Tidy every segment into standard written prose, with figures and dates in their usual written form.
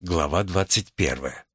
Глава 21.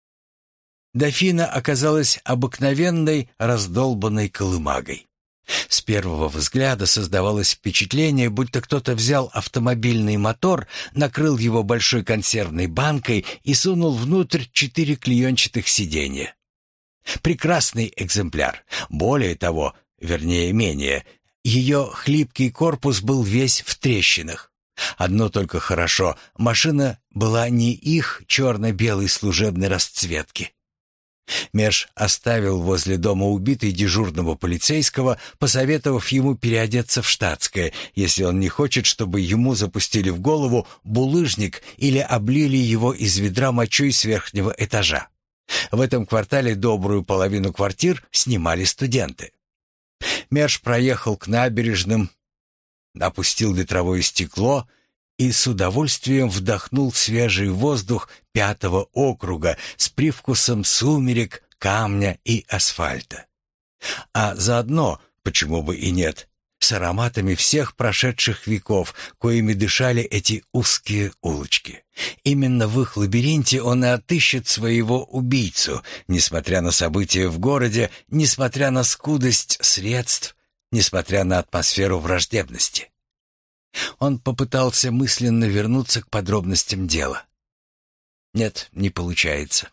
Дофина оказалась обыкновенной раздолбанной колымагой. С первого взгляда создавалось впечатление, будто кто-то взял автомобильный мотор, накрыл его большой консервной банкой и сунул внутрь 4 клеенчатых сиденья. Прекрасный экземпляр. Более того, вернее менее, ее хлипкий корпус был весь в трещинах. Одно только хорошо, машина была не их черно-белой служебной расцветки. Мерш оставил возле дома убитой дежурного полицейского, посоветовав ему переодеться в штатское, если он не хочет, чтобы ему запустили в голову булыжник или облили его из ведра мочой с верхнего этажа. В этом квартале добрую половину квартир снимали студенты. Мерш проехал к набережным, опустил ветровое стекло и с удовольствием вдохнул свежий воздух 5-го округа с привкусом сумерек, камня и асфальта. А заодно, почему бы и нет, с ароматами всех прошедших веков, коими дышали эти узкие улочки. Именно в их лабиринте он и отыщет своего убийцу, несмотря на события в городе, несмотря на скудость средств, несмотря на атмосферу враждебности. Он попытался мысленно вернуться к подробностям дела. Нет, не получается.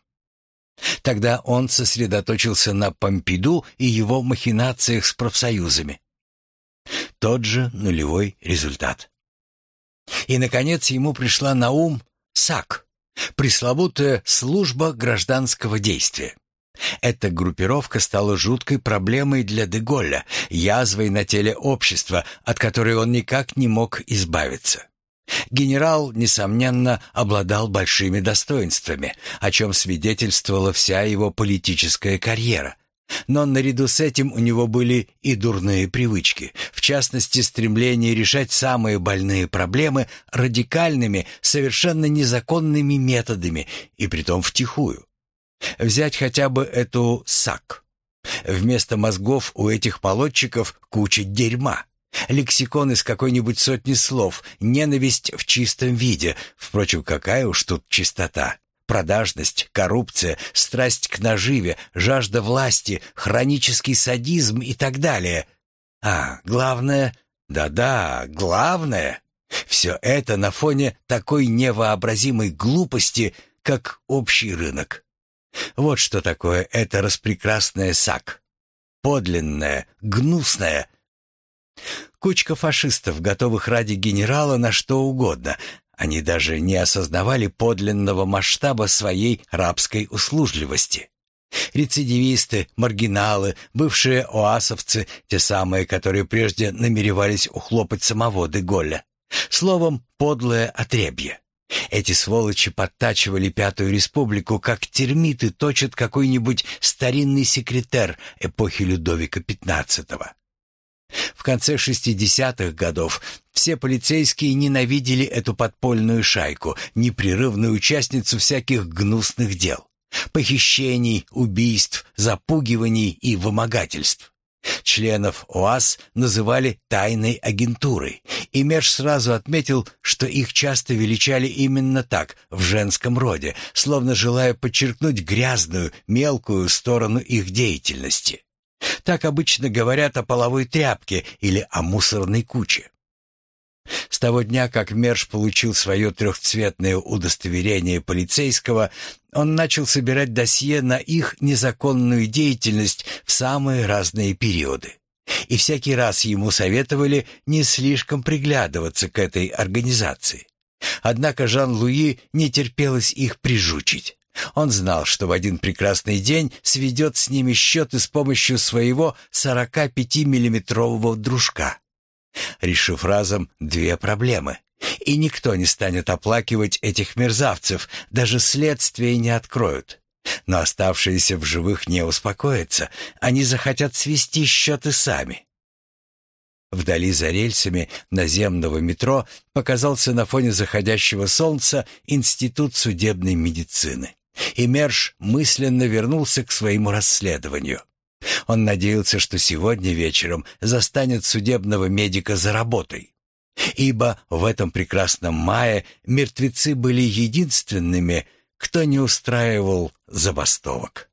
Тогда он сосредоточился на Помпиду и его махинациях с профсоюзами. Тот же нулевой результат. И, наконец, ему пришла на ум САК, пресловутая служба гражданского действия. Эта группировка стала жуткой проблемой для де Голля, язвой на теле общества, от которой он никак не мог избавиться. Генерал, несомненно, обладал большими достоинствами, о чем свидетельствовала вся его политическая карьера. Но наряду с этим у него были и дурные привычки, в частности, стремление решать самые больные проблемы радикальными, совершенно незаконными методами, и притом втихую. Взять хотя бы эту САК. Вместо мозгов у этих молодчиков куча дерьма. Лексикон из какой-нибудь сотни слов, ненависть в чистом виде. Впрочем, какая уж тут чистота. Продажность, коррупция, страсть к наживе, жажда власти, хронический садизм и так далее. А главное, да-да, главное, все это на фоне такой невообразимой глупости, как общий рынок. Вот что такое эта распрекрасная САК. Подлинная, гнусная. Кучка фашистов, готовых ради генерала на что угодно. Они даже не осознавали подлинного масштаба своей рабской услужливости. Рецидивисты, маргиналы, бывшие оасовцы, те самые, которые прежде намеревались ухлопать самого де Голля. Словом, подлое отребье. Эти сволочи подтачивали Пятую Республику, как термиты точат какой-нибудь старинный секретер эпохи Людовика XV. В конце 60-х годов все полицейские ненавидели эту подпольную шайку, непрерывную участницу всяких гнусных дел. Похищений, убийств, запугиваний и вымогательств. Членов ОАС называли тайной агентурой, и Мерш сразу отметил, что их часто величали именно так, в женском роде, словно желая подчеркнуть грязную, мелкую сторону их деятельности. Так обычно говорят о половой тряпке или о мусорной куче. С того дня, как Мерш получил свое трехцветное удостоверение полицейского, он начал собирать досье на их незаконную деятельность в самые разные периоды. И всякий раз ему советовали не слишком приглядываться к этой организации. Однако Жан-Луи не терпелось их прижучить. Он знал, что в один прекрасный день сведет с ними счеты с помощью своего 45-миллиметрового дружка, решив разом две проблемы. И никто не станет оплакивать этих мерзавцев, даже следствие не откроют. Но оставшиеся в живых не успокоятся, они захотят свести счеты сами. Вдали за рельсами наземного метро показался на фоне заходящего солнца Институт судебной медицины. И Мерш мысленно вернулся к своему расследованию. Он надеялся, что сегодня вечером застанет судебного медика за работой. ибо в этом прекрасном мае мертвецы были единственными, кто не устраивал забастовок.